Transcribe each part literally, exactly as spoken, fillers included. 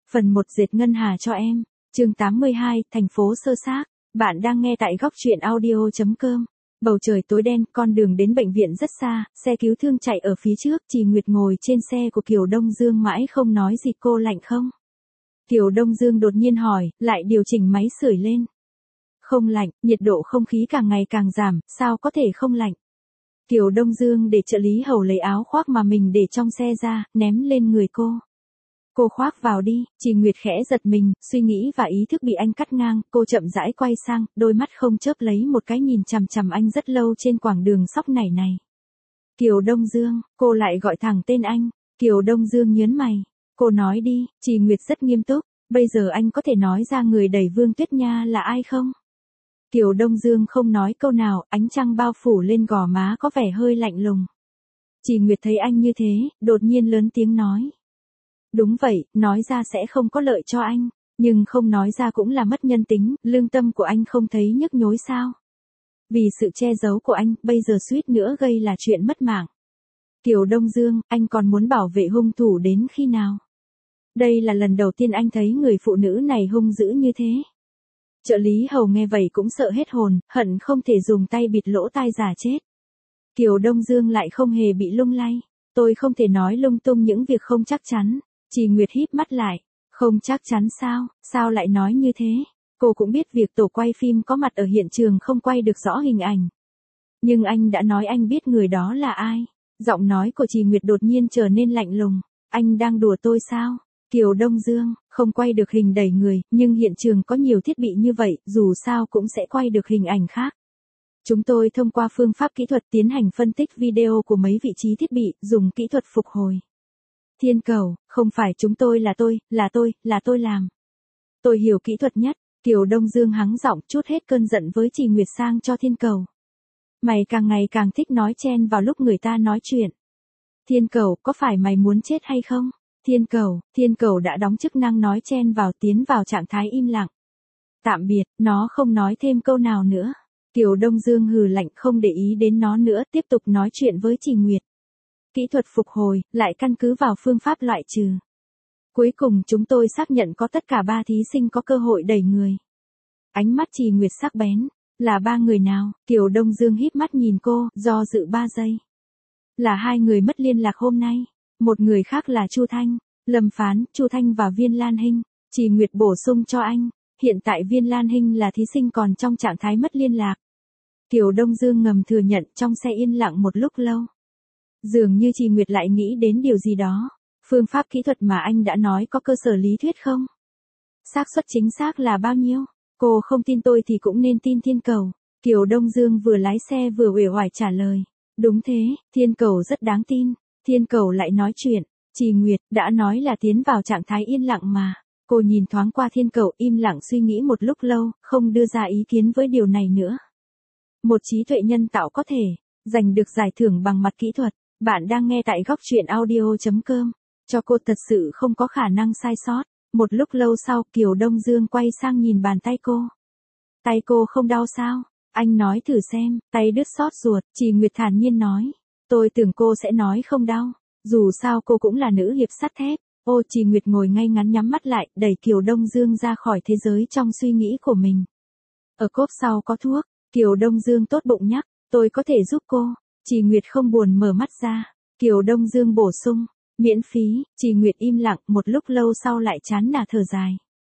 Phần một dệt ngân hà cho em. Chương tám mươi hai, thành phố sơ xác. Bạn đang nghe tại góc truyện audio chấm com. Bầu trời tối đen, con đường đến bệnh viện rất xa, xe cứu thương chạy ở phía trước, Trì Nguyệt ngồi trên xe của Kiều Đông Dương mãi không nói gì. Cô lạnh không? Kiều Đông Dương đột nhiên hỏi, lại điều chỉnh máy sưởi lên. Không lạnh, nhiệt độ không khí càng ngày càng giảm, sao có thể không lạnh? Kiều Đông Dương để trợ lý hầu lấy áo khoác mà mình để trong xe ra, ném lên người cô. Cô khoác vào đi. Trì Nguyệt khẽ giật mình, suy nghĩ và ý thức bị anh cắt ngang, cô chậm rãi quay sang, đôi mắt không chớp lấy một cái nhìn chằm chằm anh rất lâu trên quãng đường sóc nảy này. Kiều Đông Dương, cô lại gọi thẳng tên anh. Kiều Đông Dương nhớn mày. Cô nói đi. Trì Nguyệt rất nghiêm túc, bây giờ anh có thể nói ra người đẩy Vương Tuyết Nha là ai không? Kiều Đông Dương không nói câu nào, ánh trăng bao phủ lên gò má có vẻ hơi lạnh lùng. Trì Nguyệt thấy anh như thế, đột nhiên lớn tiếng nói. Đúng vậy, nói ra sẽ không có lợi cho anh, nhưng không nói ra cũng là mất nhân tính, lương tâm của anh không thấy nhức nhối sao? Vì sự che giấu của anh, bây giờ suýt nữa gây là chuyện mất mạng. Kiều Đông Dương, anh còn muốn bảo vệ hung thủ đến khi nào? Đây là lần đầu tiên anh thấy người phụ nữ này hung dữ như thế. Trợ lý hầu nghe vậy cũng sợ hết hồn, hận không thể dùng tay bịt lỗ tai giả chết. Kiều Đông Dương lại không hề bị lung lay. Tôi không thể nói lung tung những việc không chắc chắn. Trì Nguyệt híp mắt lại. Không chắc chắn sao, sao lại nói như thế? Cô cũng biết việc tổ quay phim có mặt ở hiện trường không quay được rõ hình ảnh. Nhưng anh đã nói anh biết người đó là ai. Giọng nói của Trì Nguyệt đột nhiên trở nên lạnh lùng. Anh đang đùa tôi sao? Kiều Đông Dương, không quay được hình đẩy người, nhưng hiện trường có nhiều thiết bị như vậy, dù sao cũng sẽ quay được hình ảnh khác. Chúng tôi thông qua phương pháp kỹ thuật tiến hành phân tích video của mấy vị trí thiết bị, dùng kỹ thuật phục hồi. Thiên Cầu, không phải chúng tôi là tôi, là tôi, là tôi làm. Tôi hiểu kỹ thuật nhất. Kiều Đông Dương hắng giọng trút hết cơn giận với Trì Nguyệt sang cho Thiên Cầu. Mày càng ngày càng thích nói chen vào lúc người ta nói chuyện. Thiên Cầu, có phải mày muốn chết hay không? Thiên Cầu, Thiên Cầu đã đóng chức năng nói chen vào tiến vào trạng thái im lặng. Tạm biệt, nó không nói thêm câu nào nữa. Kiều Đông Dương hừ lạnh không để ý đến nó nữa, tiếp tục nói chuyện với Trì Nguyệt. Kỹ thuật phục hồi, lại căn cứ vào phương pháp loại trừ. Cuối cùng chúng tôi xác nhận có tất cả ba thí sinh có cơ hội đẩy người. Ánh mắt Trì Nguyệt sắc bén. Là ba người nào? Kiều Đông Dương híp mắt nhìn cô, do dự ba giây. Là hai người mất liên lạc hôm nay. Một người khác là Chu Thanh, Lâm Phán, Chu Thanh và Viên Lan Hinh. Trì Nguyệt bổ sung cho anh. Hiện tại Viên Lan Hinh là thí sinh còn trong trạng thái mất liên lạc. Kiều Đông Dương ngầm thừa nhận trong xe yên lặng một lúc lâu. Dường như Trì Nguyệt lại nghĩ đến điều gì đó. Phương pháp kỹ thuật mà anh đã nói có cơ sở lý thuyết không? Xác suất chính xác là bao nhiêu? Cô không tin tôi thì cũng nên tin Thiên Cầu. Kiều Đông Dương vừa lái xe vừa uể oải trả lời. Đúng thế, Thiên Cầu rất đáng tin. Thiên Cầu lại nói chuyện. Trì Nguyệt đã nói là tiến vào trạng thái yên lặng mà. Cô nhìn thoáng qua Thiên Cầu im lặng suy nghĩ một lúc lâu, không đưa ra ý kiến với điều này nữa. Một trí tuệ nhân tạo có thể giành được giải thưởng bằng mặt kỹ thuật. Bạn đang nghe tại góc truyện audio chấm com. Cho cô thật sự không có khả năng sai sót. Một lúc lâu sau Kiều Đông Dương quay sang nhìn bàn tay cô. Tay cô không đau sao? Anh nói thử xem. Tay đứt xót ruột. Trì Nguyệt thản nhiên nói. Tôi tưởng cô sẽ nói không đau. Dù sao cô cũng là nữ hiệp sắt thép. Ô Trì Nguyệt ngồi ngay ngắn nhắm mắt lại, đẩy Kiều Đông Dương ra khỏi thế giới trong suy nghĩ của mình. Ở cốp sau có thuốc. Kiều Đông Dương tốt bụng nhắc. Tôi có thể giúp cô. Trì Nguyệt không buồn mở mắt ra. Kiều Đông Dương bổ sung. Miễn phí. Trì Nguyệt im lặng một lúc lâu sau lại chán nản thở dài.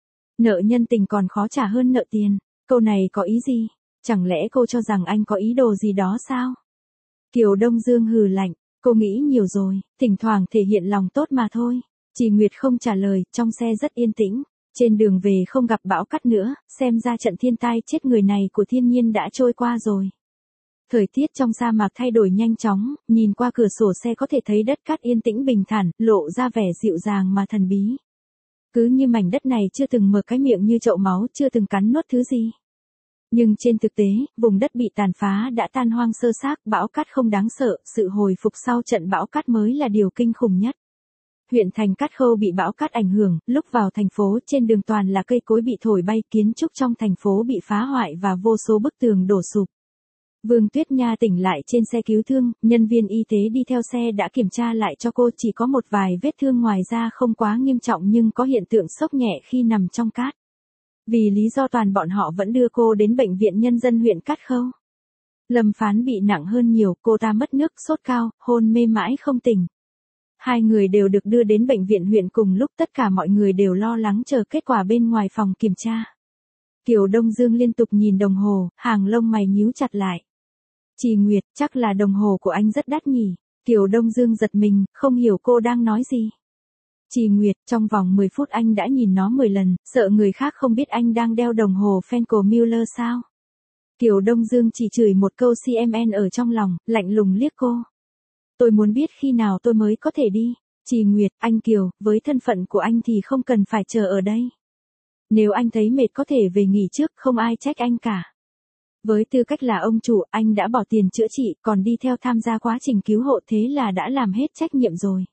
Nợ nhân tình còn khó trả hơn nợ tiền. Câu này có ý gì? Chẳng lẽ cô cho rằng anh có ý đồ gì đó sao? Kiều Đông Dương hừ lạnh. Cô nghĩ nhiều rồi, thỉnh thoảng thể hiện lòng tốt mà thôi. Trì Nguyệt không trả lời, trong xe rất yên tĩnh. Trên đường về không gặp bão cát nữa, xem ra trận thiên tai chết người này của thiên nhiên đã trôi qua rồi. Thời tiết trong sa mạc thay đổi nhanh chóng, nhìn qua cửa sổ xe có thể thấy đất cát yên tĩnh bình thản, lộ ra vẻ dịu dàng mà thần bí. Cứ như mảnh đất này chưa từng mở cái miệng như chậu máu, chưa từng cắn nuốt thứ gì. Nhưng trên thực tế, vùng đất bị tàn phá đã tan hoang sơ xác, bão cát không đáng sợ, sự hồi phục sau trận bão cát mới là điều kinh khủng nhất. Huyện thành Cát Khâu bị bão cát ảnh hưởng, lúc vào thành phố trên đường toàn là cây cối bị thổi bay, kiến trúc trong thành phố bị phá hoại và vô số bức tường đổ sụp. Vương Tuyết Nha tỉnh lại trên xe cứu thương, nhân viên y tế đi theo xe đã kiểm tra lại cho cô, chỉ có một vài vết thương ngoài ra không quá nghiêm trọng nhưng có hiện tượng sốc nhẹ khi nằm trong cát. Vì lý do toàn bọn họ vẫn đưa cô đến bệnh viện nhân dân huyện Cát Khâu. Lâm Phán bị nặng hơn nhiều, cô ta mất nước, sốt cao, hôn mê mãi không tỉnh. Hai người đều được đưa đến bệnh viện huyện cùng lúc, tất cả mọi người đều lo lắng chờ kết quả bên ngoài phòng kiểm tra. Kiều Đông Dương liên tục nhìn đồng hồ, hàng lông mày nhíu chặt lại. Trì Nguyệt, chắc là đồng hồ của anh rất đắt nhỉ? Kiều Đông Dương giật mình, không hiểu cô đang nói gì. Trì Nguyệt, trong vòng mười phút anh đã nhìn nó mười lần, sợ người khác không biết anh đang đeo đồng hồ Fenco Miller sao? Kiều Đông Dương chỉ chửi một câu xê em en ở trong lòng, lạnh lùng liếc cô. Tôi muốn biết khi nào tôi mới có thể đi. Trì Nguyệt, anh Kiều, với thân phận của anh thì không cần phải chờ ở đây. Nếu anh thấy mệt có thể về nghỉ trước, không ai trách anh cả. Với tư cách là ông chủ, anh đã bỏ tiền chữa trị, còn đi theo tham gia quá trình cứu hộ, thế là đã làm hết trách nhiệm rồi.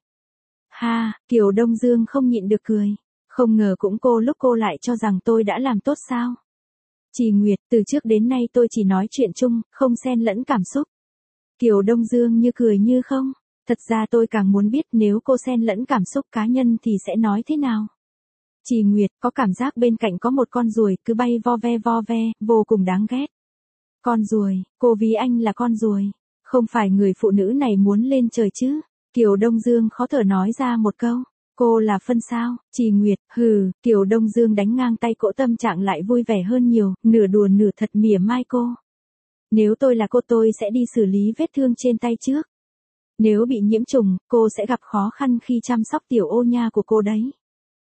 Ha, Kiều Đông Dương không nhịn được cười. Không ngờ cũng cô lúc cô lại cho rằng tôi đã làm tốt sao. Trì Nguyệt, từ trước đến nay tôi chỉ nói chuyện chung, không xen lẫn cảm xúc. Kiều Đông Dương như cười như không. Thật ra tôi càng muốn biết nếu cô xen lẫn cảm xúc cá nhân thì sẽ nói thế nào. Trì Nguyệt, có cảm giác bên cạnh có một con ruồi cứ bay vo ve vo ve, vô cùng đáng ghét. Con ruồi, cô ví anh là con ruồi. Không phải người phụ nữ này muốn lên trời chứ. Kiều Đông Dương khó thở nói ra một câu. Cô là phân sao? Trì Nguyệt, hừ, Kiều Đông Dương đánh ngang tay cỗ, tâm trạng lại vui vẻ hơn nhiều, nửa đùa nửa thật mỉa mai cô. Nếu tôi là cô tôi sẽ đi xử lý vết thương trên tay trước. Nếu bị nhiễm trùng, cô sẽ gặp khó khăn khi chăm sóc tiểu ô nha của cô đấy.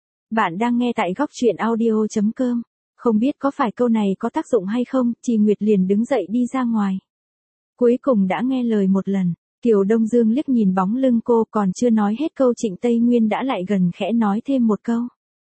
Bạn đang nghe tại góc truyện audio chấm com. Không biết có phải câu này có tác dụng hay không, Trì Nguyệt liền đứng dậy đi ra ngoài. Cuối cùng đã nghe lời một lần, Kiều Đông Dương liếc nhìn bóng lưng cô, còn chưa nói hết câu Trịnh Tây Nguyên đã lại gần khẽ nói thêm một câu.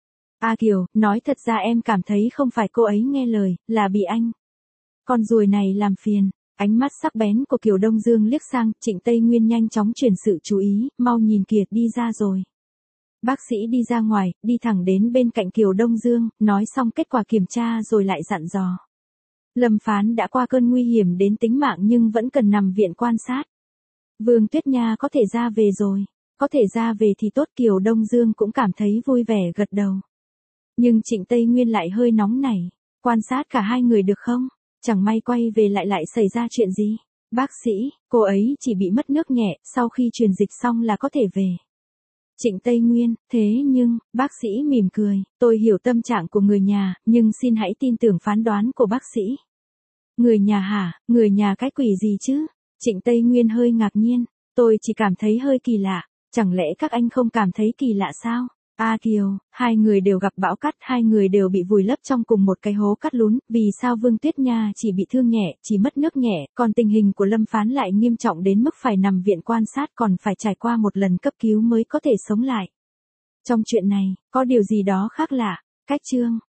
A Kiều, nói thật ra em cảm thấy không phải cô ấy nghe lời, là bị anh. Con ruồi này làm phiền. Ánh mắt sắc bén của Kiều Đông Dương liếc sang, Trịnh Tây Nguyên nhanh chóng chuyển sự chú ý, mau nhìn kìa, đi ra rồi. Bác sĩ đi ra ngoài, đi thẳng đến bên cạnh Kiều Đông Dương, nói xong kết quả kiểm tra rồi lại dặn dò. Lâm Phán đã qua cơn nguy hiểm đến tính mạng nhưng vẫn cần nằm viện quan sát. Vương Tuyết Nha có thể ra về rồi. Có thể ra về thì tốt, Kiều Đông Dương cũng cảm thấy vui vẻ gật đầu. Nhưng Trịnh Tây Nguyên lại hơi nóng nảy. Quan sát cả hai người được không? Chẳng may quay về lại lại xảy ra chuyện gì? Bác sĩ, cô ấy chỉ bị mất nước nhẹ, sau khi truyền dịch xong là có thể về. Trịnh Tây Nguyên, thế nhưng, bác sĩ mỉm cười, tôi hiểu tâm trạng của người nhà, nhưng xin hãy tin tưởng phán đoán của bác sĩ. Người nhà hả, người nhà cái quỷ gì chứ? Trịnh Tây Nguyên hơi ngạc nhiên, tôi chỉ cảm thấy hơi kỳ lạ, chẳng lẽ các anh không cảm thấy kỳ lạ sao? A Kiều, hai người đều gặp bão cát, hai người đều bị vùi lấp trong cùng một cái hố cát lún, vì sao Vương Tuyết Nha chỉ bị thương nhẹ, chỉ mất nước nhẹ, còn tình hình của Lâm Phán lại nghiêm trọng đến mức phải nằm viện quan sát, còn phải trải qua một lần cấp cứu mới có thể sống lại. Trong chuyện này, có điều gì đó khác lạ. Cách chương